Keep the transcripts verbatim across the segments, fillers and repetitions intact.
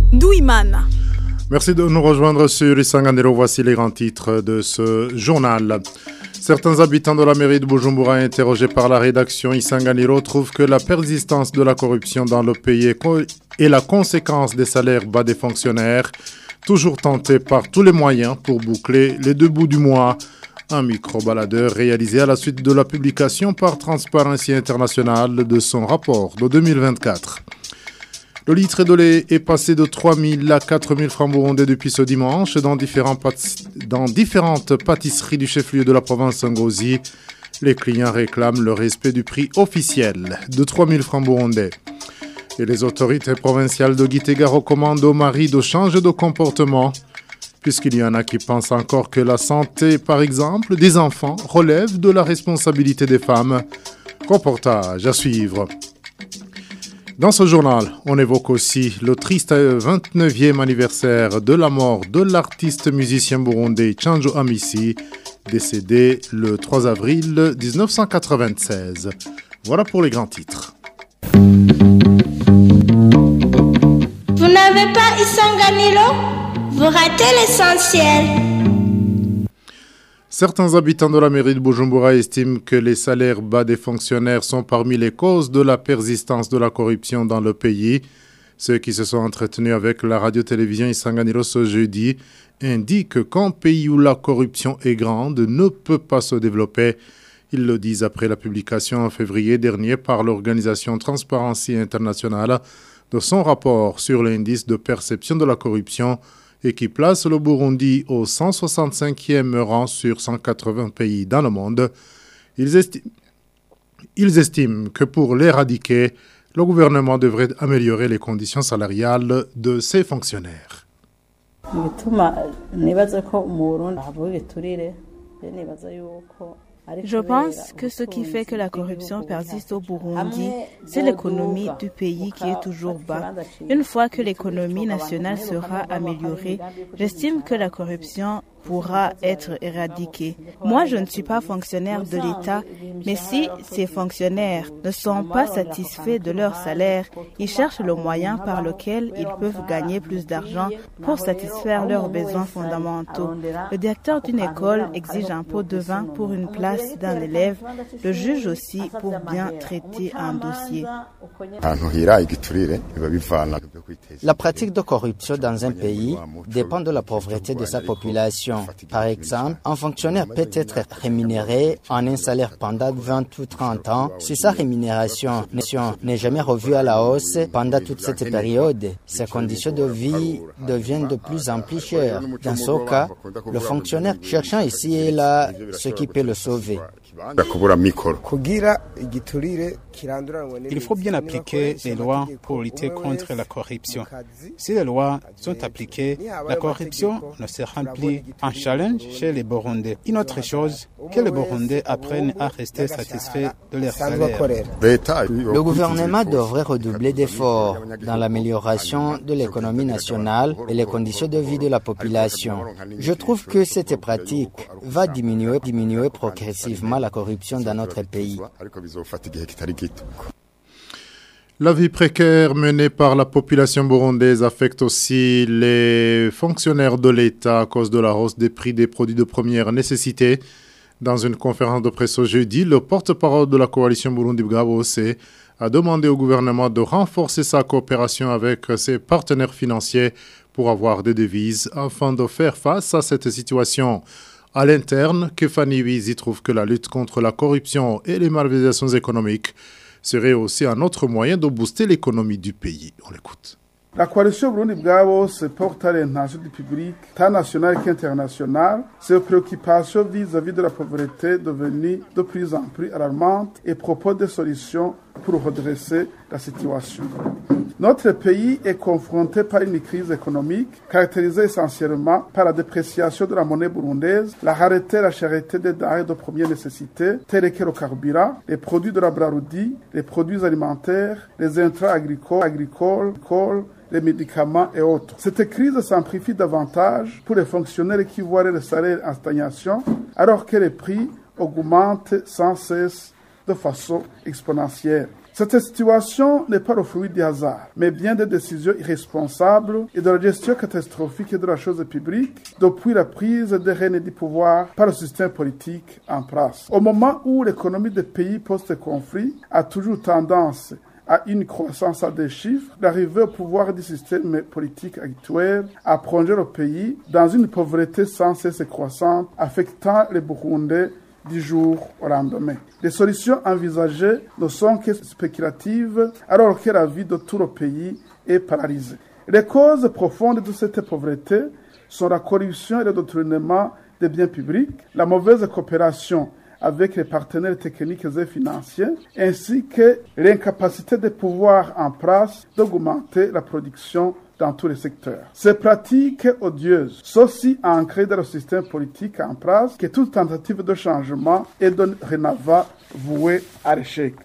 Douimana. Merci de nous rejoindre sur Isanganiro. Voici les grands titres de ce journal. Certains habitants de la mairie de Bujumbura, interrogés par la rédaction Isanganiro, trouvent que la persistance de la corruption dans le pays est la conséquence des salaires bas des fonctionnaires, toujours tentés par tous les moyens pour boucler les deux bouts du mois. Un micro-baladeur réalisé à la suite de la publication par Transparency International de son rapport de deux mille vingt-quatre. Le litre de lait est passé de trois mille à quatre mille francs burundais depuis ce dimanche dans, différents pâtis- dans différentes pâtisseries du chef-lieu de la province Ngozi. Les clients réclament le respect du prix officiel de trois mille francs burundais. Et les autorités provinciales de Gitega recommandent aux maris de changer de comportement, puisqu'il y en a qui pensent encore que la santé, par exemple, des enfants relève de la responsabilité des femmes. Reportage à suivre. Dans ce journal, on évoque aussi le triste vingt-neuvième anniversaire de la mort de l'artiste musicien burundais Tchanjo Amisi, décédé le trois avril dix-neuf cent quatre-vingt-seize. Voilà pour les grands titres. Vous n'avez pas Isanganiro? Vous ratez l'essentiel. Certains habitants de la mairie de Bujumbura estiment que les salaires bas des fonctionnaires sont parmi les causes de la persistance de la corruption dans le pays. Ceux qui se sont entretenus avec la radio-télévision Isanganiro ce jeudi indiquent qu'un pays où la corruption est grande ne peut pas se développer. Ils le disent après la publication en février dernier par l'organisation Transparency International de son rapport sur l'indice de perception de la corruption et qui place le Burundi au cent soixante-cinquième rang sur cent quatre-vingts pays dans le monde. Ils estiment, ils estiment que pour l'éradiquer, le gouvernement devrait améliorer les conditions salariales de ses fonctionnaires. Je pense que ce qui fait que la corruption persiste au Burundi, c'est l'économie du pays qui est toujours bas. Une fois que l'économie nationale sera améliorée, j'estime que la corruption pourra être éradiquée. Moi, je ne suis pas fonctionnaire de l'État, mais si ces fonctionnaires ne sont pas satisfaits de leur salaire, ils cherchent le moyen par lequel ils peuvent gagner plus d'argent pour satisfaire leurs besoins fondamentaux. Le directeur d'une école exige un pot de vin pour une place d'un élève, le juge aussi pour bien traiter un dossier. La pratique de corruption dans un pays dépend de la pauvreté de sa population. Par exemple, un fonctionnaire peut être rémunéré en un salaire pendant vingt ou trente ans. Si sa rémunération n'est jamais revue à la hausse pendant toute cette période, ses conditions de vie deviennent de plus en plus chères. Dans ce cas, le fonctionnaire cherchant ici et là ce qui peut le sauver. Il faut bien appliquer les lois pour lutter contre la corruption. Si les lois sont appliquées, la corruption ne sera plus un challenge chez les Burundais. Une autre chose, que les Burundais apprennent à rester satisfaits de leur salaire. Le gouvernement devrait redoubler d'efforts dans l'amélioration de l'économie nationale et les conditions de vie de la population. Je trouve que cette pratique va diminuer, diminuer progressivement la corruption dans notre pays. La vie précaire menée par la population burundaise affecte aussi les fonctionnaires de l'État à cause de la hausse des prix des produits de première nécessité. Dans une conférence de presse au jeudi, le porte-parole de la coalition Burundi Bwabose a demandé au gouvernement de renforcer sa coopération avec ses partenaires financiers pour avoir des devises afin de faire face à cette situation. À l'interne, Kefani Wizi trouve que la lutte contre la corruption et les malversations économiques serait aussi un autre moyen de booster l'économie du pays. On l'écoute. La coalition Burundi Bwabose porte à l'attention du public, tant national qu'international, ses préoccupations vis-à-vis de la pauvreté devenue de plus en plus alarmante et propose des solutions pour redresser la situation. Notre pays est confronté par une crise économique caractérisée essentiellement par la dépréciation de la monnaie burundaise, la rareté et la cherté des denrées de première nécessité, telles que le carburant, les produits de la Braroudi, les produits alimentaires, les intrants agricoles, agricoles, agricoles les médicaments et autres. Cette crise s'amplifie davantage pour les fonctionnaires qui voient le salaire en stagnation, alors que les prix augmentent sans cesse de façon exponentielle. Cette situation n'est pas le fruit du hasard, mais bien des décisions irresponsables et de la gestion catastrophique de la chose publique depuis la prise des rênes du pouvoir par le système politique en place. Au moment où l'économie des pays post-conflit a toujours tendance à une croissance à des chiffres, l'arrivée au pouvoir du système politique actuel a plongé le pays dans une pauvreté sans cesse croissante, affectant les Burundais du jour au lendemain. Les solutions envisagées ne sont que spéculatives, alors que la vie de tout le pays est paralysée. Les causes profondes de cette pauvreté sont la corruption et le détournement des biens publics, la mauvaise coopération avec les partenaires techniques et financiers, ainsi que l'incapacité des pouvoirs en place d'augmenter la production dans tous les secteurs. Ces pratiques odieuses sont si ancrées dans le système politique en place que toute tentative de changement est dorénavant vouée à l'échec.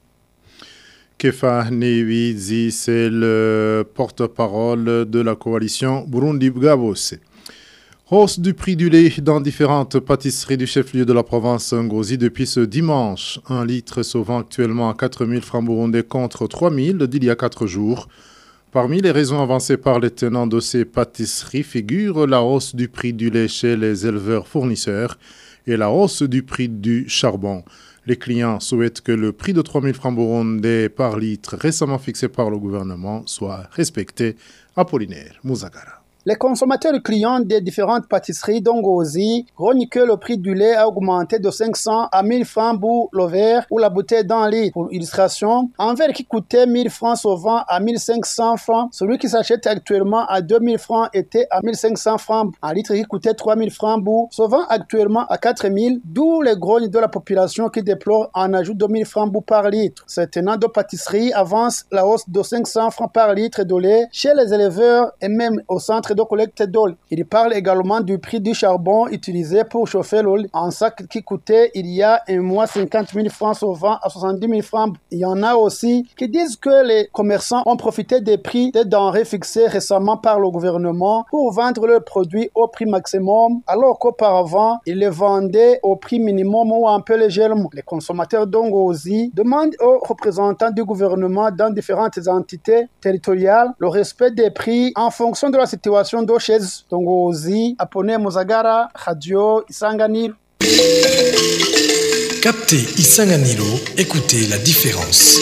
Kefa Newizi, c'est le porte-parole de la coalition Burundi Bwabose. Hausse du prix du lait dans différentes pâtisseries du chef-lieu de la province Ngozi depuis ce dimanche. Un litre se vend actuellement à quatre mille francs burundais contre trois mille d'il y a quatre jours. Parmi les raisons avancées par les tenants de ces pâtisseries figure la hausse du prix du lait chez les éleveurs fournisseurs et la hausse du prix du charbon. Les clients souhaitent que le prix de trois mille francs burundais par litre récemment fixé par le gouvernement soit respecté. Apollinaire Muzagara. Les consommateurs et clients des différentes pâtisseries d'Ongozi grognent que le prix du lait a augmenté de cinq cents à mille francs pour le verre ou la bouteille d'un litre. Pour illustration, un verre qui coûtait mille francs se vend à mille cinq cents francs. Celui qui s'achète actuellement à deux mille francs était à mille cinq cents francs. Un litre qui coûtait trois mille francs se vend actuellement à quatre mille, d'où les grognes de la population qui déplore un ajout de mille francs par litre. Ces tenants de pâtisserie avancent la hausse de cinq cents francs par litre de lait chez les éleveurs et même au centre de collecte d'eau. Il parle également du prix du charbon utilisé pour chauffer l'eau. Un sac qui coûtait il y a un mois cinquante mille francs se vend à soixante-dix mille francs. Il y en a aussi qui disent que les commerçants ont profité des prix des denrées fixés récemment par le gouvernement pour vendre leurs produits au prix maximum, alors qu'auparavant, ils les vendaient au prix minimum ou un peu légèrement. Les consommateurs d'Ongozi demandent aux représentants du gouvernement dans différentes entités territoriales le respect des prix en fonction de la situation d'eau chez Dongozi. Apone Muzagara, Radio Isanganiro. Captez Isanganiro, écoutez la différence.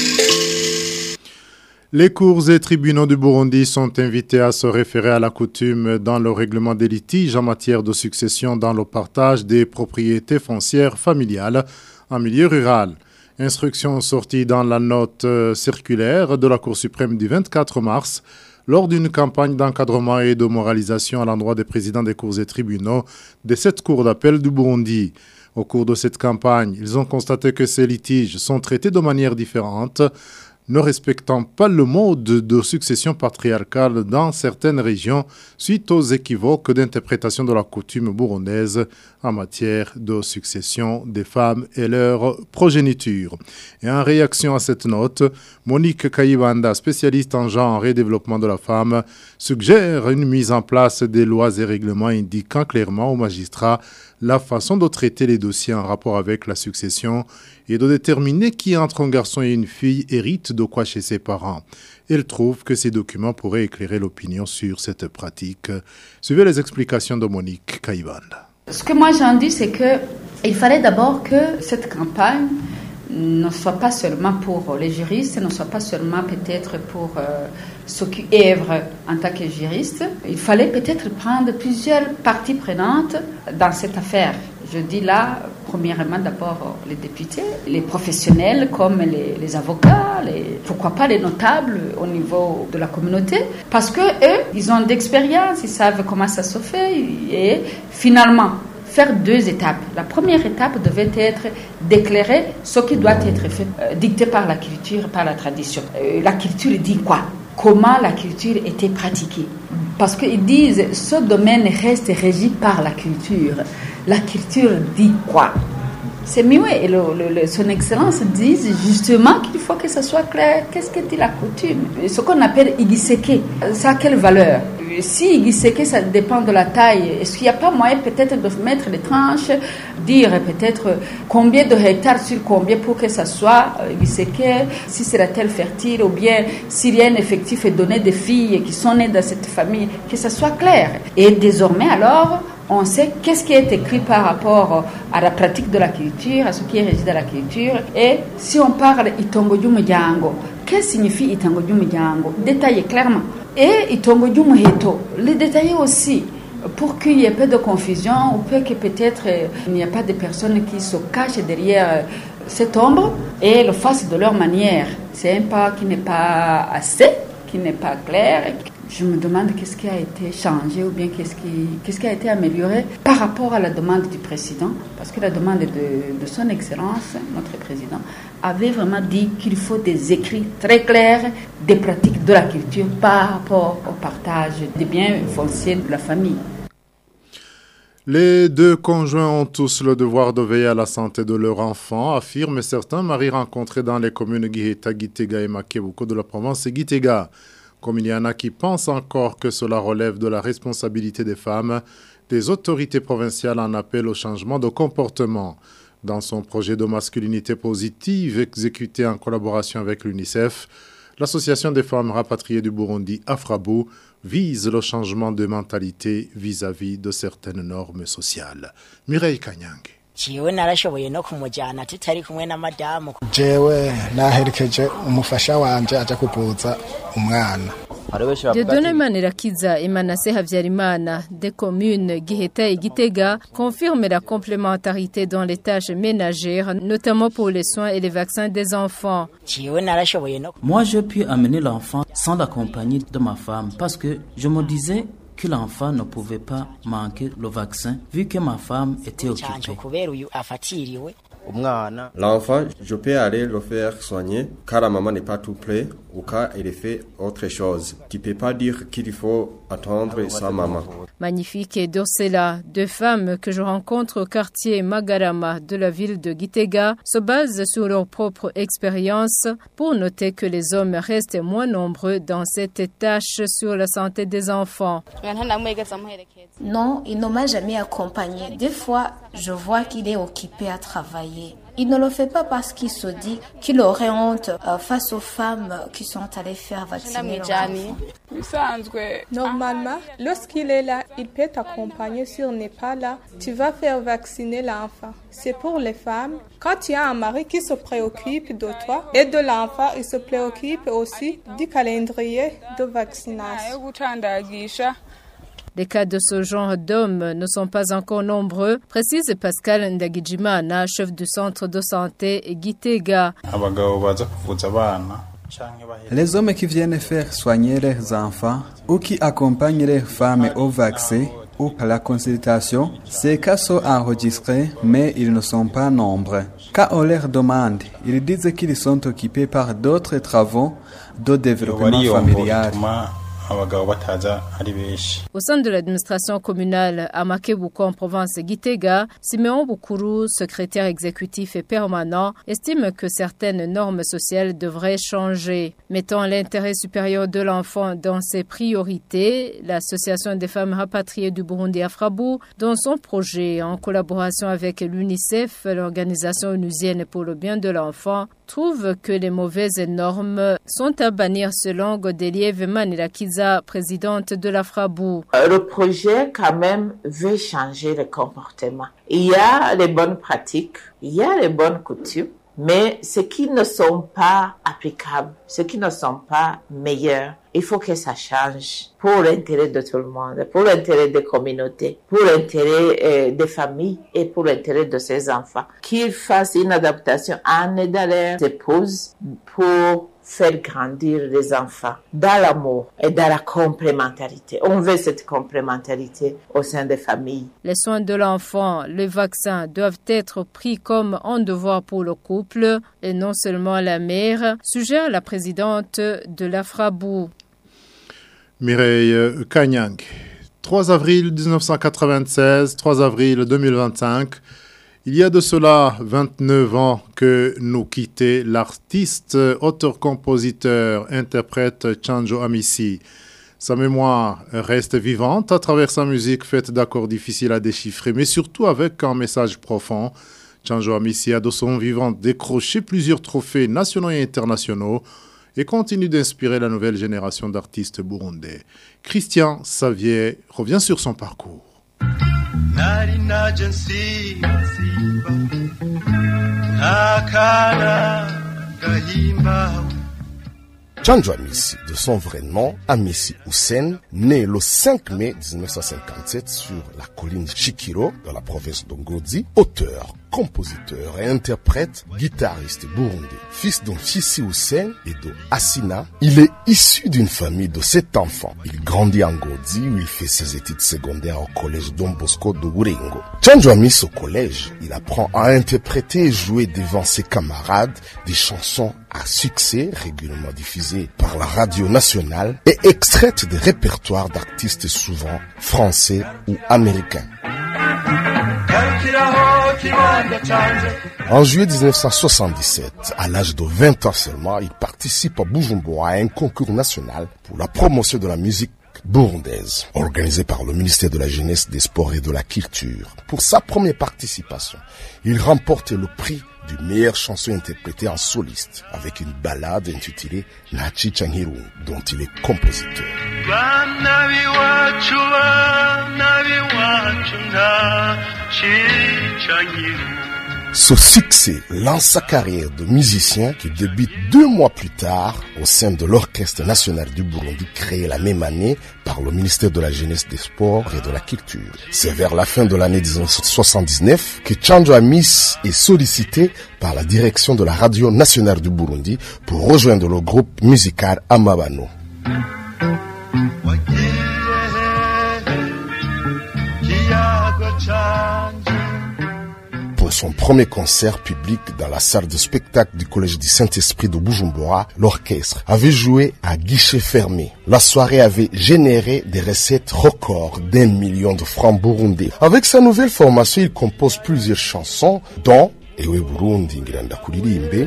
Les cours et tribunaux du Burundi sont invités à se référer à la coutume dans le règlement des litiges en matière de succession dans le partage des propriétés foncières familiales en milieu rural. Instruction sortie dans la note circulaire de la Cour suprême du vingt-quatre mars lors d'une campagne d'encadrement et de moralisation à l'endroit des présidents des cours et tribunaux des sept cours d'appel du Burundi. Au cours de cette campagne, ils ont constaté que ces litiges sont traités de manière différente, ne respectant pas le mode de succession patriarcale dans certaines régions suite aux équivoques d'interprétation de la coutume burundaise en matière de succession des femmes et leur progéniture. Et en réaction à cette note, Monique Kayibanda, spécialiste en genre et développement de la femme, suggère une mise en place des lois et règlements indiquant clairement aux magistrats la façon de traiter les dossiers en rapport avec la succession et de déterminer qui entre un garçon et une fille hérite de quoi chez ses parents. Elle trouve que ces documents pourraient éclairer l'opinion sur cette pratique. Suivez les explications de Monique Kayibanda. Ce que moi j'en dis, c'est qu'il fallait d'abord que cette campagne ne soit pas seulement pour les juristes, ne soit pas seulement peut-être pour euh, ceux qui œuvrent en tant que juristes. Il fallait peut-être prendre plusieurs parties prenantes dans cette affaire. Je dis là, premièrement, d'abord les députés, les professionnels comme les, les avocats, les, pourquoi pas les notables au niveau de la communauté, parce que eux, ils ont d'expérience, ils savent comment ça se fait et finalement, faire deux étapes. La première étape devait être d'éclairer ce qui doit être fait, euh, dicté par la culture, par la tradition. Euh, la culture dit quoi? Comment la culture était pratiquée? Parce qu'ils disent ce domaine reste régi par la culture. La culture dit quoi? C'est mieux. Et le, le, le, son Excellence dit justement qu'il faut que ce soit clair. Qu'est-ce que dit la coutume? Ce qu'on appelle igiseke, ça a quelle valeur? Si c'est que ça dépend de la taille, est-ce qu'il n'y a pas moyen peut-être de mettre des tranches, dire peut-être combien de hectares sur combien pour que ça soit, c'est que si sera-t-elle fertile ou bien s'il y a un effectif et donner des filles qui sont nées dans cette famille, que ça soit clair. Et désormais alors, on sait qu'est-ce qui est écrit par rapport à la pratique de la culture, à ce qui est régi dans la culture. Et si on parle itongo ry'umuryango, qu'est-ce que signifie itongo ry'umuryango? Détailler clairement. Et itongo ry'umuheto, les détailler aussi, pour qu'il y ait peu de confusion, ou peut que peut-être euh, il n'y a pas de personnes qui se cachent derrière euh, cette ombre et le fassent de leur manière. C'est un pas qui n'est pas assez, qui n'est pas clair. Je me demande qu'est-ce qui a été changé ou bien qu'est-ce qui, qu'est-ce qui a été amélioré par rapport à la demande du président. Parce que la demande de, de son Excellence, notre président, avait vraiment dit qu'il faut des écrits très clairs des pratiques de la culture par rapport au partage des biens fonciers de la famille. Les deux conjoints ont tous le devoir de veiller à la santé de leur enfant, affirment certains maris rencontrés dans les communes Giheta, Gitega et Makebuko de la province Gitega. Comme il y en a qui pensent encore que cela relève de la responsabilité des femmes, des autorités provinciales en appellent au changement de comportement. Dans son projet de masculinité positive exécuté en collaboration avec l'UNICEF, l'Association des femmes rapatriées du Burundi, Afrabu, vise le changement de mentalité vis-à-vis de certaines normes sociales. Mireille Kanyang. Jewe narashoboye no kumujyana tutari kumwe na madamu. Jewe naherekeje umufasha wanje aja kuvuza umwana. Dieudonné Manirakiza et Manasseh Havyarimana des communes Giheta et Gitega confirment la complémentarité dans les tâches ménagères, notamment pour les soins et les vaccins des enfants. Moi, j'ai pu amener l'enfant sans la compagnie de ma femme parce que je me disais que l'enfant ne pouvait pas manquer le vaccin vu que ma femme était occupée. L'enfant, je peux aller le faire soigner car la maman n'est pas tout près ou car elle fait autre chose. Tu ne peux pas dire qu'il faut attendre sa maman. Magnifique et Dorsela, deux femmes que je rencontre au quartier Magarama de la ville de Gitega, se basent sur leur propre expérience pour noter que les hommes restent moins nombreux dans cette tâche sur la santé des enfants. Non, il ne m'a jamais accompagné. Des fois, je vois qu'il est occupé à travailler. Il ne le fait pas parce qu'il se dit qu'il aurait honte euh, face aux femmes qui sont allées faire vacciner leurs enfants. Normalement, lorsqu'il est là, il peut t'accompagner. S'il n'est pas là, tu vas faire vacciner l'enfant. C'est pour les femmes. Quand tu as un mari qui se préoccupe de toi et de l'enfant, il se préoccupe aussi du calendrier de vaccination. Les cas de ce genre d'hommes ne sont pas encore nombreux, précise Pascal Ndagijimana, chef du centre de santé Gitega. Les hommes qui viennent faire soigner leurs enfants ou qui accompagnent leurs femmes au vaccin ou à la consultation, ces cas sont enregistrés, mais ils ne sont pas nombreux. Quand on leur demande, ils disent qu'ils sont occupés par d'autres travaux de développement familial. Au sein de l'administration communale à Makebuko en province Gitega, Simeon Bukuru, secrétaire exécutif et permanent, estime que certaines normes sociales devraient changer. Mettant l'intérêt supérieur de l'enfant dans ses priorités, l'Association des femmes rapatriées du Burundi Afrabu, dans son projet en collaboration avec l'UNICEF, l'organisation onusienne pour le bien de l'enfant, trouve que les mauvaises normes sont à bannir selon Godelieve Manirakiza, présidente de l'Afrabu. Le projet quand même veut changer le comportement. Il y a les bonnes pratiques, il y a les bonnes coutumes, mais ce qui ne sont pas applicables, ce qui ne sont pas meilleurs, il faut que ça change pour l'intérêt de tout le monde, pour l'intérêt des communautés, pour l'intérêt euh, des familles et pour l'intérêt de ses enfants. Qu'ils fassent une adaptation en aidant leurs épouses pour faire grandir les enfants dans l'amour et dans la complémentarité. On veut cette complémentarité au sein des familles. Les soins de l'enfant, les vaccins doivent être pris comme un devoir pour le couple et non seulement la mère, suggère la présidente de l'Afrabu. Mireille Kanyang. trois avril mille neuf cent quatre-vingt-seize, trois avril deux mille vingt-cinq. Il y a de cela vingt-neuf ans que nous quittait l'artiste, auteur-compositeur, interprète Tchandjo Amissi. Sa mémoire reste vivante à travers sa musique faite d'accords difficiles à déchiffrer, mais surtout avec un message profond. Tchandjo Amissi a de son vivant décroché plusieurs trophées nationaux et internationaux et continue d'inspirer la nouvelle génération d'artistes burundais. Christian Savier revient sur son parcours. Tchandjo Amissi, de son vrai nom, Amissi Hussein, né le cinq mai dix-neuf cent cinquante-sept sur la colline Chikiro, dans la province d'Ongodzi, auteur, compositeur et interprète, guitariste burundais. Fils d'un Fisi Hussein et de Assina, il est issu d'une famille de sept enfants. Il grandit en Ngodzi où il fait ses études secondaires au collège Don Bosco de Wurengo. Tchandjo Amissi au collège, il apprend à interpréter et jouer devant ses camarades des chansons à succès régulièrement diffusées par la radio nationale et extraites des répertoires d'artistes souvent français ou américains. En juillet dix-neuf cent soixante-dix-sept, à l'âge de vingt ans seulement, il participe à Bujumbura à un concours national pour la promotion de la musique burundaise, organisé par le ministère de la Jeunesse, des Sports et de la Culture. Pour sa première participation, il remporte le prix du meilleure chanson interprétée en soliste, avec une ballade intitulée Nachi Changiru, dont il est compositeur. Ce succès lance sa carrière de musicien qui débute deux mois plus tard au sein de l'Orchestre national du Burundi créé la même année par le ministère de la Jeunesse, des Sports et de la Culture. C'est vers la fin de l'année dix-neuf cent soixante-dix-neuf que Tchandjo Amissi est sollicité par la direction de la Radio nationale du Burundi pour rejoindre le groupe musical Amabano. Pour son premier concert public dans la salle de spectacle du Collège du Saint-Esprit de Bujumbura, l'orchestre avait joué à guichet fermé. La soirée avait généré des recettes records d'un million de francs burundais. Avec sa nouvelle formation, il compose plusieurs chansons, dont Ewe Burundi Ngiranda Kuririmbe,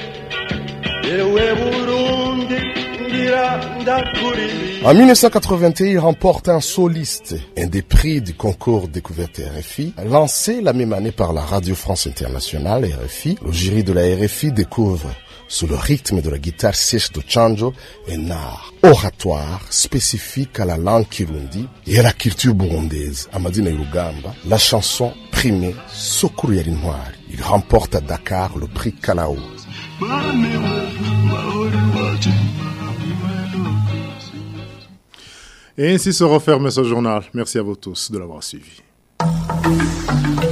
en mille neuf cent quatre-vingt-un, il remporte un soliste, un des prix du concours Découverte R F I, lancé la même année par la Radio France Internationale R F I. Le jury de la R F I découvre, sous le rythme de la guitare sèche de Tchandjo, un art oratoire spécifique à la langue kirundi et à la culture burundaise. Amadina Irugamba, la chanson primée Sokuru Yarintwari. Il remporte à Dakar le prix Kalao. Et ainsi se referme ce journal. Merci à vous tous de l'avoir suivi.